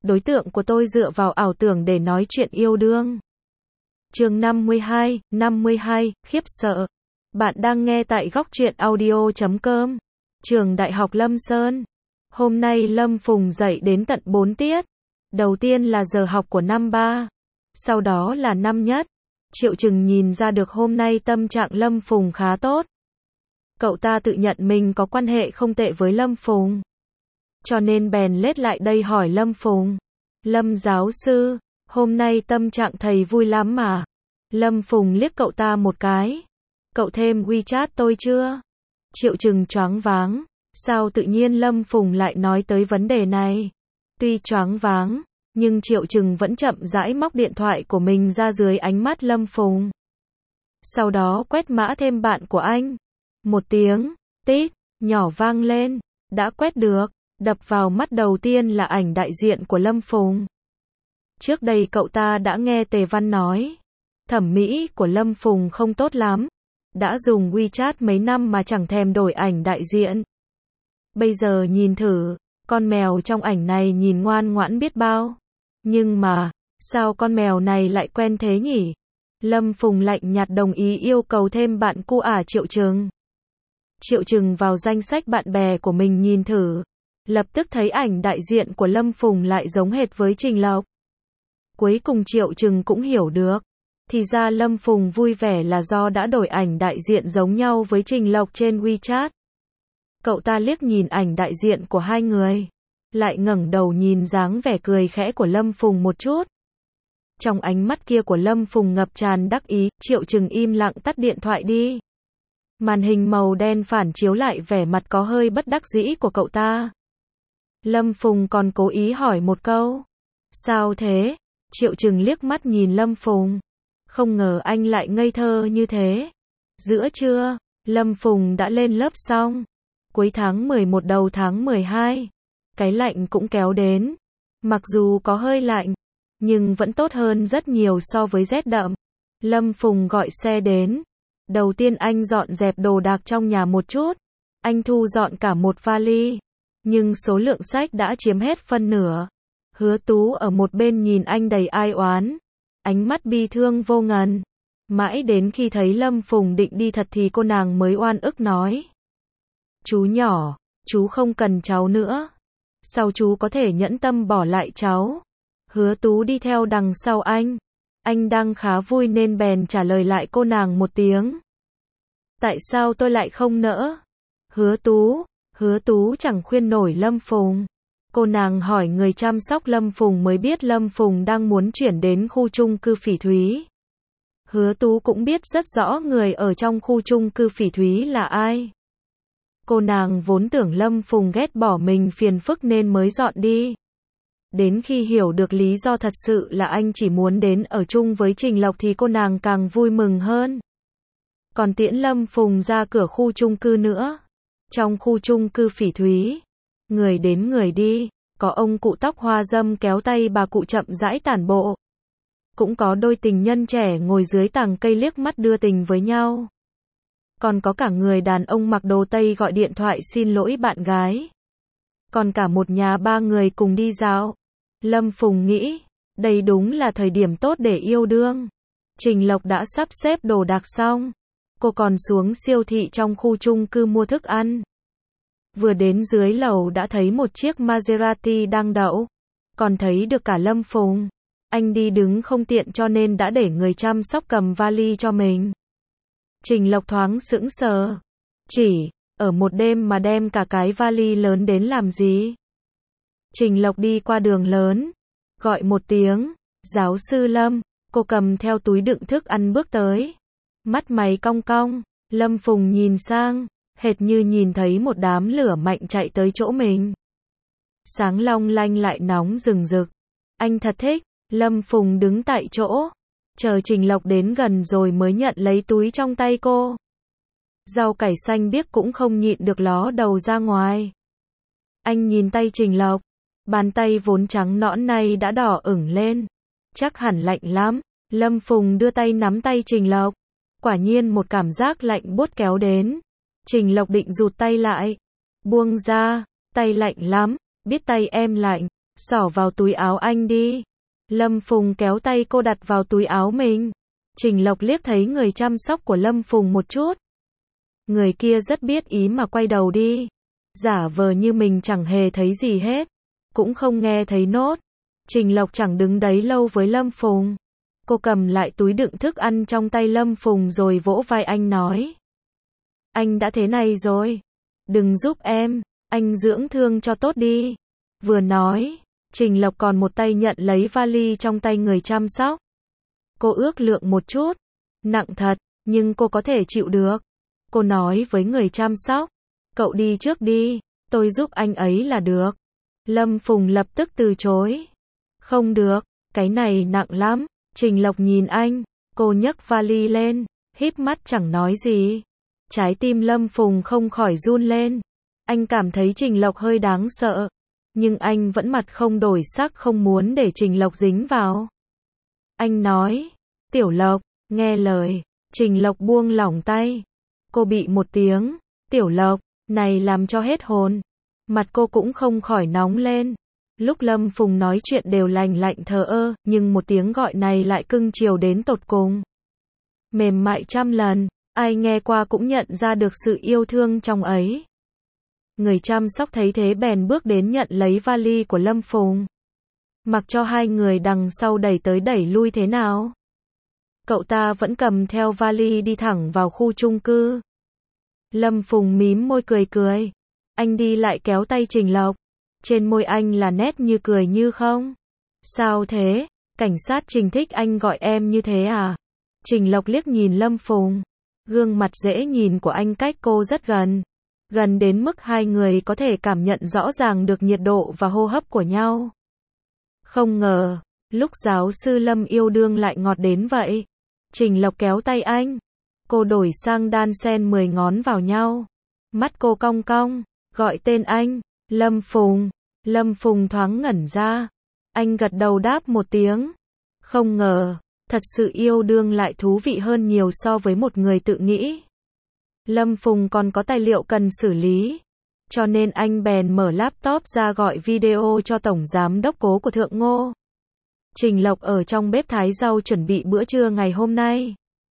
đối tượng của tôi dựa vào ảo tưởng để nói chuyện yêu đương. Chương 52, khiếp sợ. Bạn đang nghe tại góc truyện audio.com. Trường Đại học Lâm Sơn. Hôm nay Lâm Phùng dạy đến tận 4 tiết. Đầu tiên là giờ học của năm 3. Sau đó là năm nhất. Triệu Chừng nhìn ra được hôm nay tâm trạng Lâm Phùng khá tốt. Cậu ta tự nhận mình có quan hệ không tệ với Lâm Phùng. Cho nên bèn lết lại đây hỏi Lâm Phùng. Lâm giáo sư, hôm nay tâm trạng thầy vui lắm mà. Lâm Phùng liếc cậu ta một cái. Cậu thêm WeChat tôi chưa? Triệu Chừng choáng váng. Sao tự nhiên Lâm Phùng lại nói tới vấn đề này? Tuy choáng váng, nhưng Triệu Chừng vẫn chậm rãi móc điện thoại của mình ra dưới ánh mắt Lâm Phùng. Sau đó quét mã thêm bạn của anh. Một tiếng, tít, nhỏ vang lên. Đã quét được. Đập vào mắt đầu tiên là ảnh đại diện của Lâm Phùng. Trước đây cậu ta đã nghe Tề Văn nói, thẩm mỹ của Lâm Phùng không tốt lắm. Đã dùng WeChat mấy năm mà chẳng thèm đổi ảnh đại diện. Bây giờ nhìn thử, con mèo trong ảnh này nhìn ngoan ngoãn biết bao. Nhưng mà, sao con mèo này lại quen thế nhỉ? Lâm Phùng lạnh nhạt đồng ý yêu cầu thêm bạn cu Triệu Chừng. Triệu Chừng vào danh sách bạn bè của mình nhìn thử. Lập tức thấy ảnh đại diện của Lâm Phùng lại giống hệt với Trình Lộc. Cuối cùng Triệu Chừng cũng hiểu được. Thì ra Lâm Phùng vui vẻ là do đã đổi ảnh đại diện giống nhau với Trình Lộc trên WeChat. Cậu ta liếc nhìn ảnh đại diện của hai người. Lại ngẩng đầu nhìn dáng vẻ cười khẽ của Lâm Phùng một chút. Trong ánh mắt kia của Lâm Phùng ngập tràn đắc ý, Triệu Chừng im lặng tắt điện thoại đi. Màn hình màu đen phản chiếu lại vẻ mặt có hơi bất đắc dĩ của cậu ta. Lâm Phùng còn cố ý hỏi một câu. Sao thế? Triệu Chừng liếc mắt nhìn Lâm Phùng. Không ngờ anh lại ngây thơ như thế. Giữa trưa, Lâm Phùng đã lên lớp xong. Cuối tháng 11 đầu tháng 12. Cái lạnh cũng kéo đến. Mặc dù có hơi lạnh, nhưng vẫn tốt hơn rất nhiều so với rét đậm. Lâm Phùng gọi xe đến. Đầu tiên anh dọn dẹp đồ đạc trong nhà một chút. Anh thu dọn cả một vali. Nhưng số lượng sách đã chiếm hết phân nửa. Hứa Tú ở một bên nhìn anh đầy ai oán. Ánh mắt bi thương vô ngần. Mãi đến khi thấy Lâm Phùng định đi thật thì cô nàng mới oan ức nói. Chú nhỏ, chú không cần cháu nữa. Sao chú có thể nhẫn tâm bỏ lại cháu? Hứa Tú đi theo đằng sau anh. Anh đang khá vui nên bèn trả lời lại cô nàng một tiếng. Tại sao tôi lại không nỡ? Hứa Tú chẳng khuyên nổi Lâm Phùng. Cô nàng hỏi người chăm sóc Lâm Phùng mới biết Lâm Phùng đang muốn chuyển đến khu chung cư Phỉ Thúy. Hứa Tú cũng biết rất rõ người ở trong khu chung cư Phỉ Thúy là ai. Cô nàng vốn tưởng Lâm Phùng ghét bỏ mình phiền phức nên mới dọn đi. Đến khi hiểu được lý do thật sự là anh chỉ muốn đến ở chung với Trình Lộc thì cô nàng càng vui mừng hơn. Còn tiễn Lâm Phùng ra cửa khu chung cư nữa. Trong khu chung cư Phỉ Thúy, người đến người đi, có ông cụ tóc hoa râm kéo tay bà cụ chậm rãi tản bộ. Cũng có đôi tình nhân trẻ ngồi dưới tàng cây liếc mắt đưa tình với nhau. Còn có cả người đàn ông mặc đồ Tây gọi điện thoại xin lỗi bạn gái. Còn cả một nhà ba người cùng đi dạo. Lâm Phùng nghĩ, đây đúng là thời điểm tốt để yêu đương. Trình Lộc đã sắp xếp đồ đạc xong. Cô còn xuống siêu thị trong khu chung cư mua thức ăn. Vừa đến dưới lầu đã thấy một chiếc Maserati đang đậu. Còn thấy được cả Lâm Phùng. Anh đi đứng không tiện cho nên đã để người chăm sóc cầm vali cho mình. Trình Lộc thoáng sững sờ. Chỉ, ở một đêm mà đem cả cái vali lớn đến làm gì? Trình Lộc đi qua đường lớn. Gọi một tiếng, giáo sư Lâm. Cô cầm theo túi đựng thức ăn bước tới. Mắt mày cong cong. Lâm Phùng nhìn sang. Hệt như nhìn thấy một đám lửa mạnh chạy tới chỗ mình. Sáng long lanh lại nóng rừng rực. Anh thật thích. Lâm Phùng đứng tại chỗ. Chờ Trình Lộc đến gần rồi mới nhận lấy túi trong tay cô. Rau cải xanh biếc cũng không nhịn được ló đầu ra ngoài. Anh nhìn tay Trình Lộc. Bàn tay vốn trắng nõn này đã đỏ ửng lên. Chắc hẳn lạnh lắm. Lâm Phùng đưa tay nắm tay Trình Lộc. Quả nhiên một cảm giác lạnh buốt kéo đến. Trình Lộc định rụt tay lại. Buông ra. Tay lạnh lắm. Biết tay em lạnh. xỏ vào túi áo anh đi. Lâm Phùng kéo tay cô đặt vào túi áo mình. Trình Lộc liếc thấy người chăm sóc của Lâm Phùng một chút. Người kia rất biết ý mà quay đầu đi. Giả vờ như mình chẳng hề thấy gì hết. Cũng không nghe thấy nốt. Trình Lộc chẳng đứng đấy lâu với Lâm Phùng. Cô cầm lại túi đựng thức ăn trong tay Lâm Phùng rồi vỗ vai anh nói. Anh đã thế này rồi. Đừng giúp em, anh dưỡng thương cho tốt đi. Vừa nói, Trình Lộc còn một tay nhận lấy vali trong tay người chăm sóc. Cô ước lượng một chút. Nặng thật, nhưng cô có thể chịu được. Cô nói với người chăm sóc. Cậu đi trước đi, tôi giúp anh ấy là được. Lâm Phùng lập tức từ chối. Không được, cái này nặng lắm. Trình Lộc nhìn anh, cô nhấc vali lên, híp mắt chẳng nói gì. Trái tim Lâm Phùng không khỏi run lên. Anh cảm thấy Trình Lộc hơi đáng sợ. Nhưng anh vẫn mặt không đổi sắc không muốn để Trình Lộc dính vào. Anh nói, Tiểu Lộc, nghe lời. Trình Lộc buông lỏng tay. Cô bị một tiếng, Tiểu Lộc, này làm cho hết hồn. Mặt cô cũng không khỏi nóng lên. Lúc Lâm Phùng nói chuyện đều lành lạnh thờ ơ, nhưng một tiếng gọi này lại cưng chiều đến tột cùng. Mềm mại trăm lần, ai nghe qua cũng nhận ra được sự yêu thương trong ấy. Người chăm sóc thấy thế bèn bước đến nhận lấy vali của Lâm Phùng. Mặc cho hai người đằng sau đẩy tới đẩy lui thế nào. Cậu ta vẫn cầm theo vali đi thẳng vào khu chung cư. Lâm Phùng mím môi cười cười. Anh đi lại kéo tay Trình Lộc. Trên môi anh là nét như cười như không. Sao thế? Cảnh sát Trình thích anh gọi em như thế à? Trình Lộc liếc nhìn Lâm Phùng. Gương mặt dễ nhìn của anh cách cô rất gần. Gần đến mức hai người có thể cảm nhận rõ ràng được nhiệt độ và hô hấp của nhau. Không ngờ, lúc giáo sư Lâm yêu đương lại ngọt đến vậy. Trình Lộc kéo tay anh. Cô đổi sang đan sen 10 ngón vào nhau. Mắt cô cong cong, gọi tên anh. Lâm Phùng. Lâm Phùng thoáng ngẩn ra. Anh gật đầu đáp một tiếng. Không ngờ, thật sự yêu đương lại thú vị hơn nhiều so với một người tự nghĩ. Lâm Phùng còn có tài liệu cần xử lý. Cho nên anh bèn mở laptop ra gọi video cho Tổng Giám đốc Cố của Thượng Ngô. Trình Lộc ở trong bếp thái rau chuẩn bị bữa trưa ngày hôm nay.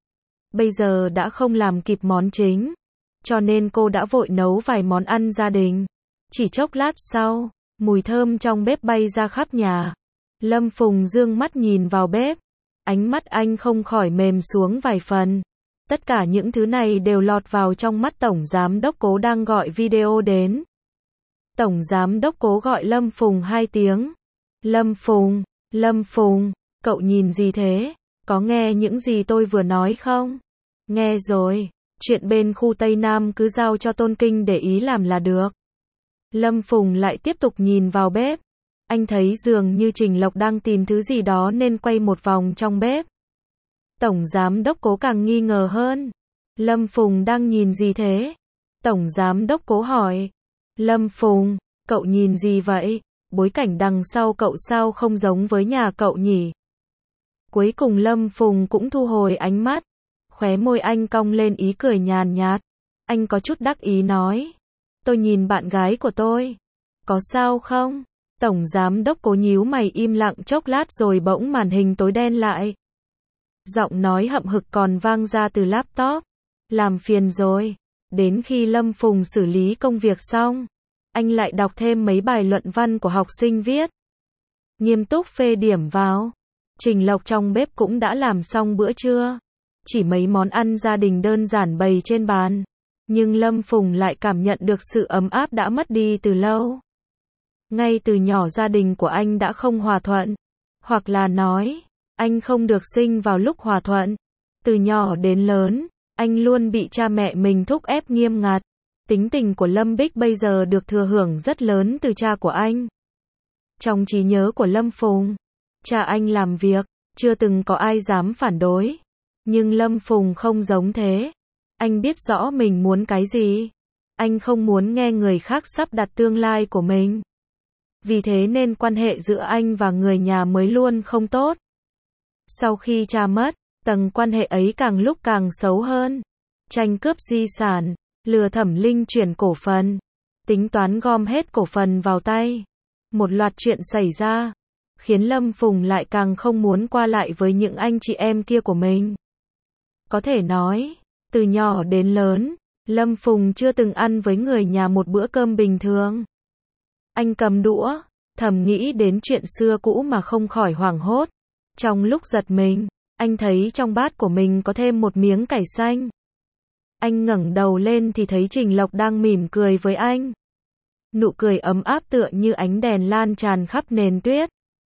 Bây giờ đã không làm kịp món chính. Cho nên cô đã vội nấu vài món ăn gia đình. Chỉ chốc lát sau, mùi thơm trong bếp bay ra khắp nhà. Lâm Phùng dương mắt nhìn vào bếp. Ánh mắt anh không khỏi mềm xuống vài phần. Tất cả những thứ này đều lọt vào trong mắt Tổng Giám đốc Cố đang gọi video đến. Tổng Giám đốc Cố gọi Lâm Phùng 2 tiếng. Lâm Phùng, cậu nhìn gì thế? Có nghe những gì tôi vừa nói không? Nghe rồi, chuyện bên khu Tây Nam cứ giao cho Tôn Kinh để ý làm là được. Lâm Phùng lại tiếp tục nhìn vào bếp. Anh thấy dường như Trình Lộc đang tìm thứ gì đó nên quay một vòng trong bếp. Tổng Giám đốc Cố càng nghi ngờ hơn. Lâm Phùng đang nhìn gì thế? Tổng Giám đốc Cố hỏi. Lâm Phùng, cậu nhìn gì vậy? Bối cảnh đằng sau cậu sao không giống với nhà cậu nhỉ? Cuối cùng Lâm Phùng cũng thu hồi ánh mắt. Khóe môi anh cong lên ý cười nhàn nhạt. Anh có chút đắc ý nói. Tôi nhìn bạn gái của tôi. Có sao không? Tổng Giám đốc Cố nhíu mày im lặng chốc lát rồi bỗng màn hình tối đen lại. Giọng nói hậm hực còn vang ra từ laptop. Làm phiền rồi. Đến khi Lâm Phùng xử lý công việc xong, anh lại đọc thêm mấy bài luận văn của học sinh viết. Nghiêm túc phê điểm vào. Trình Lộc trong bếp cũng đã làm xong bữa trưa. Chỉ mấy món ăn gia đình đơn giản bày trên bàn. Nhưng Lâm Phùng lại cảm nhận được sự ấm áp đã mất đi từ lâu. Ngay từ nhỏ gia đình của anh đã không hòa thuận. Hoặc là nói, anh không được sinh vào lúc hòa thuận. Từ nhỏ đến lớn, anh luôn bị cha mẹ mình thúc ép nghiêm ngặt. Tính tình của Lâm Bích bây giờ được thừa hưởng rất lớn từ cha của anh. Trong trí nhớ của Lâm Phùng, cha anh làm việc, chưa từng có ai dám phản đối. Nhưng Lâm Phùng không giống thế. Anh biết rõ mình muốn cái gì. Anh không muốn nghe người khác sắp đặt tương lai của mình. Vì thế nên quan hệ giữa anh và người nhà mới luôn không tốt. Sau khi cha mất, tầng quan hệ ấy càng lúc càng xấu hơn. Tranh cướp di sản, lừa Thẩm Linh chuyển cổ phần, tính toán gom hết cổ phần vào tay. Một loạt chuyện xảy ra, khiến Lâm Phùng lại càng không muốn qua lại với những anh chị em kia của mình. Có thể nói, từ nhỏ đến lớn, Lâm Phùng chưa từng ăn với người nhà một bữa cơm bình thường. Anh cầm đũa, thầm nghĩ đến chuyện xưa cũ mà không khỏi hoảng hốt. Trong lúc giật mình, anh thấy trong bát của mình có thêm một miếng cải xanh. Anh ngẩng đầu lên thì thấy Trình Lộc đang mỉm cười với anh. Nụ cười ấm áp tựa như ánh đèn lan tràn khắp nền tuyết.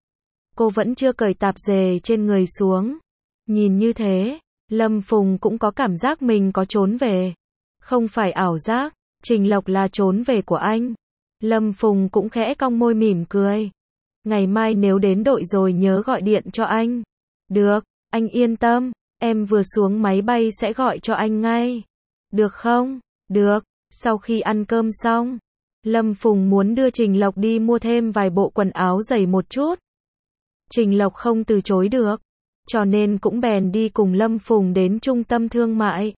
Cô vẫn chưa cởi tạp dề trên người xuống. Nhìn như thế, Lâm Phùng cũng có cảm giác mình có trốn về. Không phải ảo giác, Trình Lộc là trốn về của anh. Lâm Phùng cũng khẽ cong môi mỉm cười. Ngày mai nếu đến đội rồi nhớ gọi điện cho anh. Được, anh yên tâm, em vừa xuống máy bay sẽ gọi cho anh ngay. Được không? Được. Sau khi ăn cơm xong, Lâm Phùng muốn đưa Trình Lộc đi mua thêm vài bộ quần áo dày một chút. Trình Lộc không từ chối được, cho nên cũng bèn đi cùng Lâm Phùng đến trung tâm thương mại.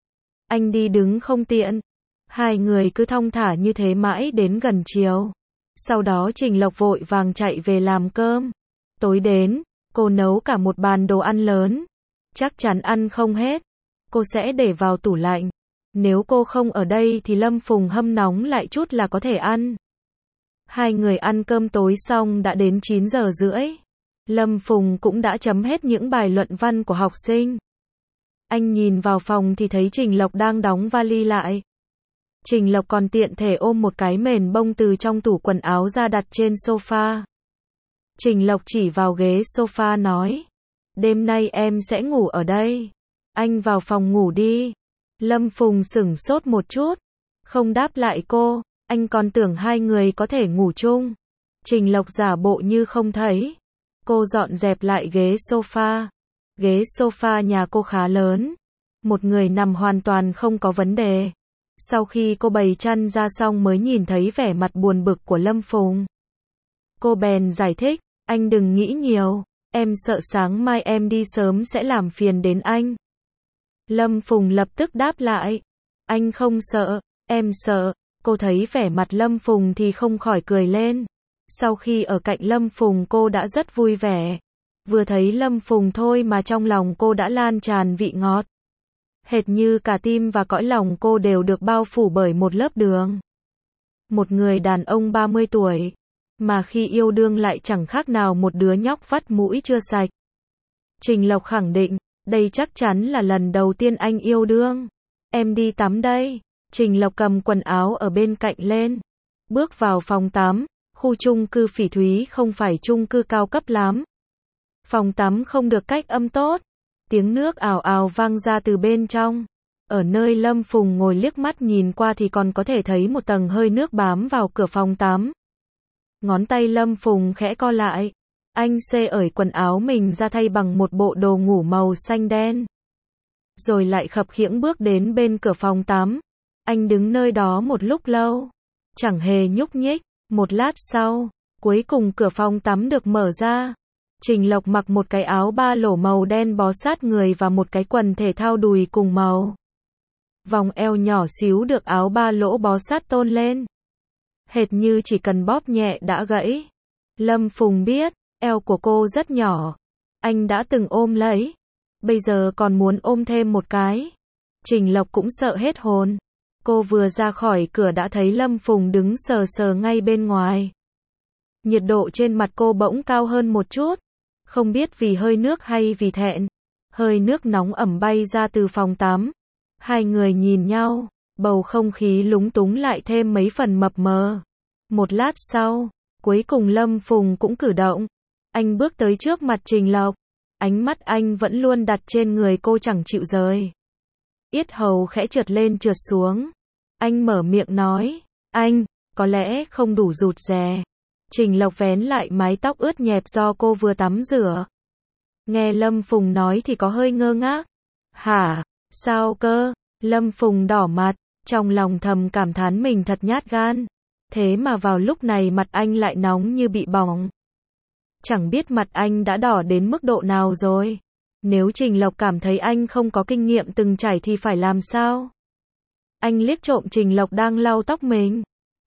Anh đi đứng không tiện. Hai người cứ thong thả như thế mãi đến gần chiều. Sau đó Trình Lộc vội vàng chạy về làm cơm. Tối đến, cô nấu cả một bàn đồ ăn lớn. Chắc chắn ăn không hết. Cô sẽ để vào tủ lạnh. Nếu cô không ở đây thì Lâm Phùng hâm nóng lại chút là có thể ăn. Hai người ăn cơm tối xong đã đến 9 giờ rưỡi. Lâm Phùng cũng đã chấm hết những bài luận văn của học sinh. Anh nhìn vào phòng thì thấy Trình Lộc đang đóng vali lại. Trình Lộc còn tiện thể ôm một cái mền bông từ trong tủ quần áo ra đặt trên sofa. Trình Lộc chỉ vào ghế sofa nói. Đêm nay em sẽ ngủ ở đây. Anh vào phòng ngủ đi. Lâm Phùng sửng sốt một chút. Không đáp lại cô. Anh còn tưởng hai người có thể ngủ chung. Trình Lộc giả bộ như không thấy. Cô dọn dẹp lại ghế sofa. Ghế sofa nhà cô khá lớn. Một người nằm hoàn toàn không có vấn đề. Sau khi cô bày chăn ra xong mới nhìn thấy vẻ mặt buồn bực của Lâm Phùng. Cô bèn giải thích, anh đừng nghĩ nhiều, em sợ sáng mai em đi sớm sẽ làm phiền đến anh. Lâm Phùng lập tức đáp lại, anh không sợ, em sợ. Cô thấy vẻ mặt Lâm Phùng thì không khỏi cười lên. Sau khi ở cạnh Lâm Phùng cô đã rất vui vẻ. Vừa thấy Lâm Phùng thôi mà trong lòng cô đã lan tràn vị ngọt. Hệt như cả tim và cõi lòng cô đều được bao phủ bởi một lớp đường. Một người đàn ông 30 tuổi, mà khi yêu đương lại chẳng khác nào một đứa nhóc vắt mũi chưa sạch. Trình Lộc khẳng định, đây chắc chắn là lần đầu tiên anh yêu đương. Em đi tắm đây. Trình Lộc cầm quần áo ở bên cạnh lên. Bước vào phòng tắm. Khu chung cư Phỉ Thúy không phải chung cư cao cấp lắm. Phòng tắm không được cách âm tốt. Tiếng nước ào ào vang ra từ bên trong. Ở nơi Lâm Phùng ngồi liếc mắt nhìn qua thì còn có thể thấy một tầng hơi nước bám vào cửa phòng tắm. Ngón tay Lâm Phùng khẽ co lại. Anh xê ởi quần áo mình ra thay bằng một bộ đồ ngủ màu xanh đen. Rồi lại khập khiễng bước đến bên cửa phòng tắm. Anh đứng nơi đó một lúc lâu. Chẳng hề nhúc nhích. Một lát sau, cuối cùng cửa phòng tắm được mở ra. Trình Lộc mặc một cái áo ba lỗ màu đen bó sát người và một cái quần thể thao đùi cùng màu. Vòng eo nhỏ xíu được áo ba lỗ bó sát tôn lên. Hệt như chỉ cần bóp nhẹ đã gãy. Lâm Phùng biết, eo của cô rất nhỏ. Anh đã từng ôm lấy. Bây giờ còn muốn ôm thêm một cái. Trình Lộc cũng sợ hết hồn. Cô vừa ra khỏi cửa đã thấy Lâm Phùng đứng sờ sờ ngay bên ngoài. Nhiệt độ trên mặt cô bỗng cao hơn một chút. Không biết vì hơi nước hay vì thẹn. Hơi nước nóng ẩm bay ra từ phòng tắm. Hai người nhìn nhau, bầu không khí lúng túng lại thêm mấy phần mập mờ. Một lát sau, cuối cùng Lâm Phùng cũng cử động. Anh bước tới trước mặt Trình Lộc. Ánh mắt anh vẫn luôn đặt trên người cô chẳng chịu rời. Yết hầu khẽ trượt lên trượt xuống. Anh mở miệng nói, anh, có lẽ không đủ rụt rè. Trình Lộc vén lại mái tóc ướt nhẹp do cô vừa tắm rửa. Nghe Lâm Phùng nói thì có hơi ngơ ngác. Hả? Sao cơ? Lâm Phùng đỏ mặt, trong lòng thầm cảm thán mình thật nhát gan. Thế mà vào lúc này mặt anh lại nóng như bị bỏng. Chẳng biết mặt anh đã đỏ đến mức độ nào rồi. Nếu Trình Lộc cảm thấy anh không có kinh nghiệm từng trải thì phải làm sao? Anh liếc trộm Trình Lộc đang lau tóc mình.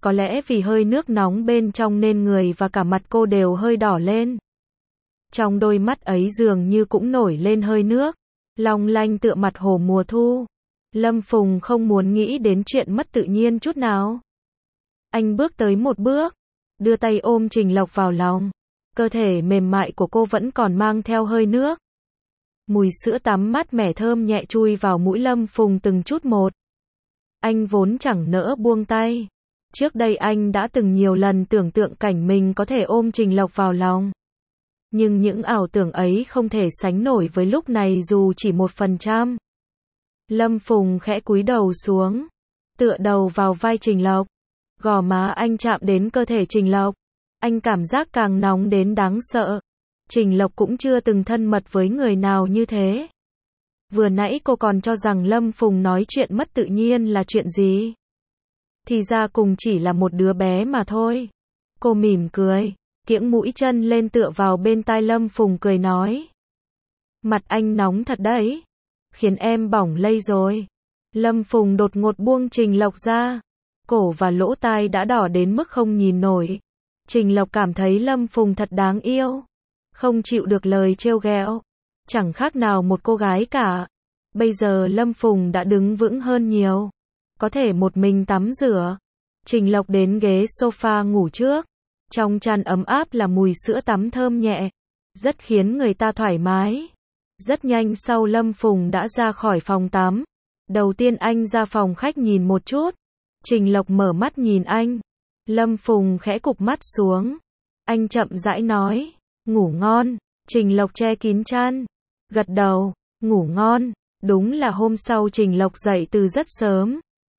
Có lẽ vì hơi nước nóng bên trong nên người và cả mặt cô đều hơi đỏ lên. Trong đôi mắt ấy dường như cũng nổi lên hơi nước, long lanh tựa mặt hồ mùa thu. Lâm Phùng không muốn nghĩ đến chuyện mất tự nhiên chút nào. Anh bước tới một bước, đưa tay ôm Trình Lộc vào lòng. Cơ thể mềm mại của cô vẫn còn mang theo hơi nước. Mùi sữa tắm mát mẻ thơm nhẹ chui vào mũi Lâm Phùng từng chút một. Anh vốn chẳng nỡ buông tay. Trước đây anh đã từng nhiều lần tưởng tượng cảnh mình có thể ôm Trình Lộc vào lòng. Nhưng những ảo tưởng ấy không thể sánh nổi với lúc này dù chỉ 1%. Lâm Phùng khẽ cúi đầu xuống, tựa đầu vào vai Trình Lộc. Gò má anh chạm đến cơ thể Trình Lộc. Anh cảm giác càng nóng đến đáng sợ. Trình Lộc cũng chưa từng thân mật với người nào như thế. Vừa nãy cô còn cho rằng Lâm Phùng nói chuyện mất tự nhiên là chuyện gì. Thì ra cùng chỉ là một đứa bé mà thôi. Cô mỉm cười, kiễng mũi chân lên tựa vào bên tai Lâm Phùng cười nói. Mặt anh nóng thật đấy. Khiến em bỏng lây rồi. Lâm Phùng đột ngột buông Trình Lộc ra. Cổ và lỗ tai đã đỏ đến mức không nhìn nổi. Trình Lộc cảm thấy Lâm Phùng thật đáng yêu. Không chịu được lời trêu ghẹo. Chẳng khác nào một cô gái cả. Bây giờ Lâm Phùng đã đứng vững hơn nhiều. Có thể một mình tắm rửa. Trình Lộc đến ghế sofa ngủ trước. Trong chăn ấm áp là mùi sữa tắm thơm nhẹ. Rất khiến người ta thoải mái. Rất nhanh sau Lâm Phùng đã ra khỏi phòng tắm. Đầu tiên anh ra phòng khách nhìn một chút. Trình Lộc mở mắt nhìn anh. Lâm Phùng khẽ cụp mắt xuống. Anh chậm rãi nói. Ngủ ngon. Trình Lộc che kín chăn. Gật đầu. Ngủ ngon. Đúng là hôm sau Trình Lộc dậy từ rất sớm.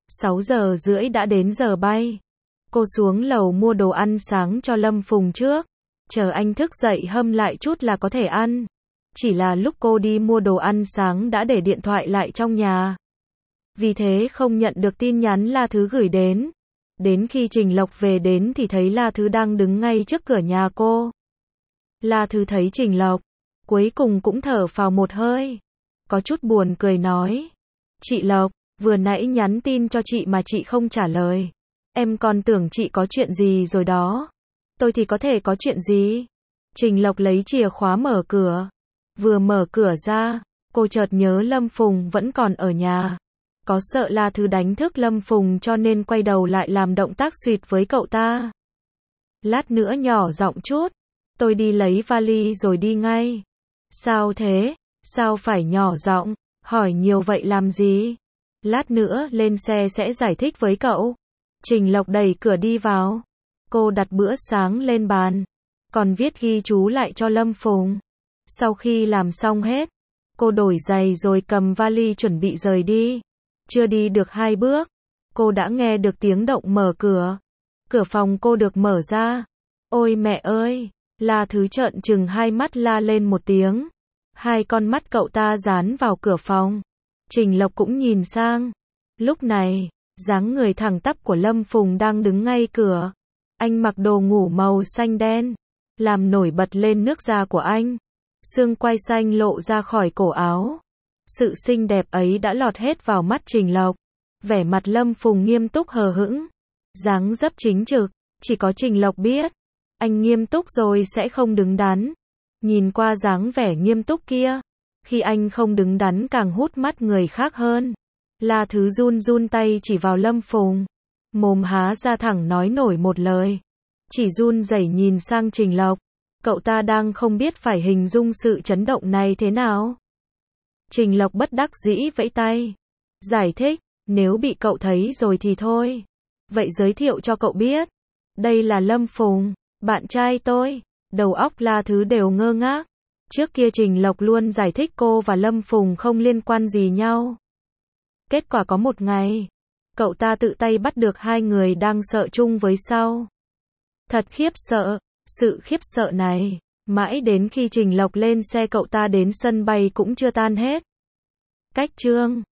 6:30 đã đến giờ bay. Cô xuống lầu mua đồ ăn sáng cho Lâm Phùng trước. Chờ anh thức dậy hâm lại chút là có thể ăn. Chỉ là lúc cô đi mua đồ ăn sáng đã để điện thoại lại trong nhà. Vì thế không nhận được tin nhắn La Thứ gửi đến. Đến khi Trình Lộc về đến thì thấy La Thứ đang đứng ngay trước cửa nhà cô. La Thứ thấy Trình Lộc, cuối cùng cũng thở phào một hơi. Có chút buồn cười nói. Chị Lộc, vừa nãy nhắn tin cho chị mà chị không trả lời. Em còn tưởng chị có chuyện gì rồi đó. Tôi thì có thể có chuyện gì? Trình Lộc lấy chìa khóa mở cửa. Vừa mở cửa ra, cô chợt nhớ Lâm Phùng vẫn còn ở nhà. Có sợ La Thứ đánh thức Lâm Phùng cho nên quay đầu lại làm động tác xuyệt với cậu ta. Lát nữa nhỏ giọng chút. Tôi đi lấy vali rồi đi ngay. Sao thế? Sao phải nhỏ giọng? Hỏi nhiều vậy làm gì? Lát nữa lên xe sẽ giải thích với cậu. Trình Lộc đẩy cửa đi vào. Cô đặt bữa sáng lên bàn. Còn viết ghi chú lại cho Lâm Phùng. Sau khi làm xong hết, cô đổi giày rồi cầm vali chuẩn bị rời đi. Chưa đi được 2 bước, cô đã nghe được tiếng động mở cửa. Cửa phòng cô được mở ra. Ôi mẹ ơi! La Thứ trợn trừng hai mắt la lên một tiếng. Hai con mắt cậu ta dán vào cửa phòng. Trình Lộc cũng nhìn sang. Lúc này, dáng người thẳng tắp của Lâm Phùng đang đứng ngay cửa. Anh mặc đồ ngủ màu xanh đen, làm nổi bật lên nước da của anh. Xương quai xanh lộ ra khỏi cổ áo. Sự xinh đẹp ấy đã lọt hết vào mắt Trình Lộc. Vẻ mặt Lâm Phùng nghiêm túc hờ hững. Dáng dấp chính trực, chỉ có Trình Lộc biết. Anh nghiêm túc rồi sẽ không đứng đắn. Nhìn qua dáng vẻ nghiêm túc kia, khi anh không đứng đắn càng hút mắt người khác hơn. La Thứ run run tay chỉ vào Lâm Phùng. Mồm há ra thẳng nói nổi một lời. Chỉ run rẩy nhìn sang Trình Lộc. Cậu ta đang không biết phải hình dung sự chấn động này thế nào. Trình Lộc bất đắc dĩ vẫy tay. Giải thích, nếu bị cậu thấy rồi thì thôi. Vậy giới thiệu cho cậu biết. Đây là Lâm Phùng, bạn trai tôi. Đầu óc La Thứ đều ngơ ngác. Trước kia Trình Lộc luôn giải thích cô và Lâm Phùng không liên quan gì nhau. Kết quả có một ngày, cậu ta tự tay bắt được hai người đang sợ chung với sau. Thật khiếp sợ, sự khiếp sợ này, mãi đến khi Trình Lộc lên xe cậu ta đến sân bay cũng chưa tan hết. Cách chương